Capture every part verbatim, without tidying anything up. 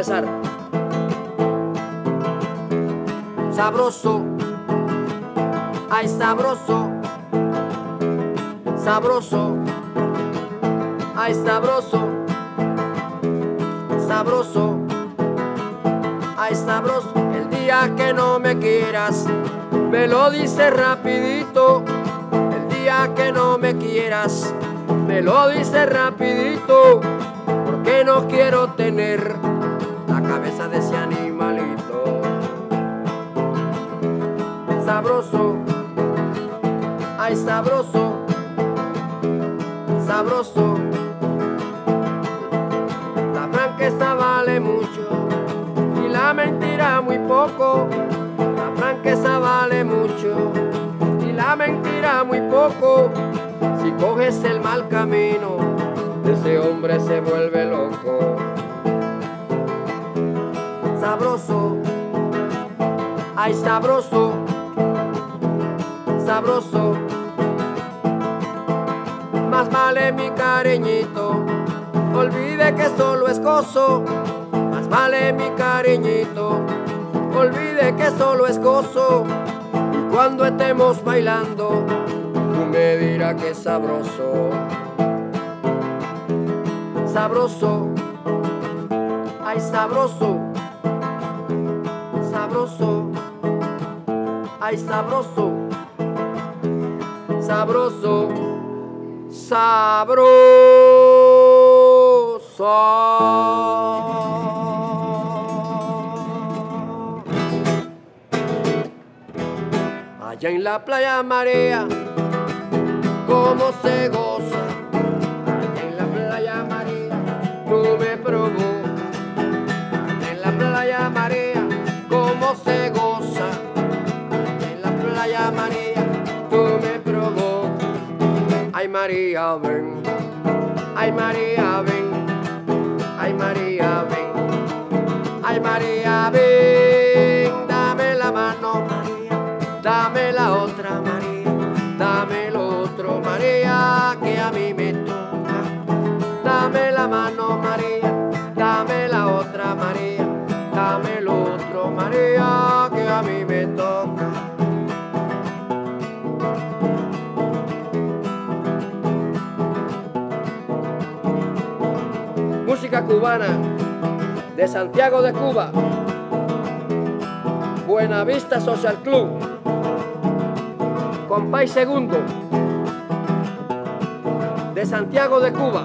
empezar. Sabroso, ay sabroso, sabroso, ay sabroso, sabroso, ay sabroso. El día que no me quieras, me lo dices rapidito. El día que no me quieras, me lo dices rapidito. Porque no quiero tener la cabeza de ese animalito. Sabroso, ay sabroso, sabroso. La franqueza vale mucho y la mentira muy poco. La franqueza vale mucho y la mentira muy poco. Si coges el mal camino, ese hombre se vuelve loco. Sabroso, ay sabroso, sabroso. Más vale mi cariñito, olvide que solo es gozo. Más vale mi cariñito, olvide que solo es gozo. Y cuando estemos bailando, tú me dirás que es sabroso. Sabroso, ay sabroso, sabroso, ay sabroso, sabroso, sabroso. Allá en la playa Marea, cómo se goza. Allá en la playa Marea, tú me provocas. Allá en la playa Marea, cómo se goza. Allá en la playa Marea, tú me provocas. Ay María, ven. Ay María, ven. Ay María, ven. Ay María, ven. Dame la mano, María. Dame la otra, María. Dame el otro, María, que a mí me toca. Dame la mano, María. Dame la otra, María. Dame el otro, María, que a mí me toca. Música cubana de Santiago de Cuba, Buenavista Social Club, Compay Segundo, de Santiago de Cuba.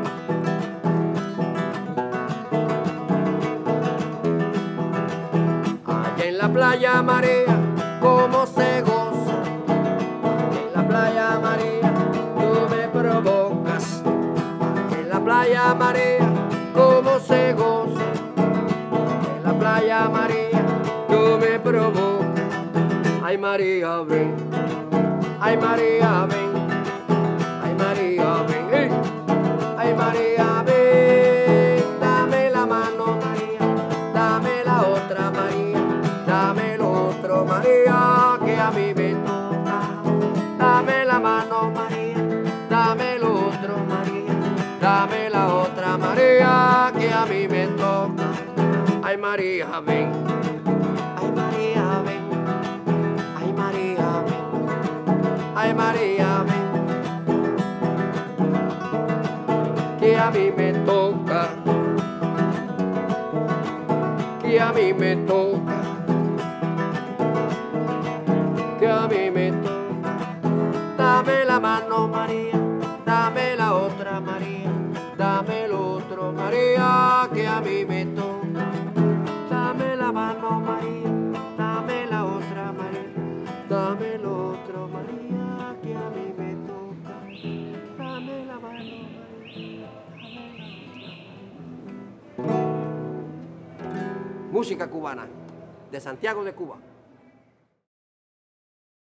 Allá en la playa Marea, cómo se goza. Allá en la playa Marea, tú me provocas. Allá en la playa Marea, cómo se goza. Allá en la playa Marea, tú me provocas. Ay María, ven. Ay María, ven. Ay María, ven. ¡Hey! Ay María, ven. Dame la mano, María. Dame la otra, María. Dame el otro, María, que a mí me toca. Dame la mano, María. Dame el otro, María. Dame la otra, María, que a mí me toca. Ay María, ven. Ay María, ven. Ay María, ven. Ay María, ven. Que a mí me toca. Que a mí me toca. Que a mí me toca. Dame la mano, María. Dame la otra, María. Dame el otro, María, que a mí me toca. Dame la mano, María. Dame la otra, María. Dame el otro, María, que a mí me toca. Dame la mano, María. Música cubana de Santiago de Cuba.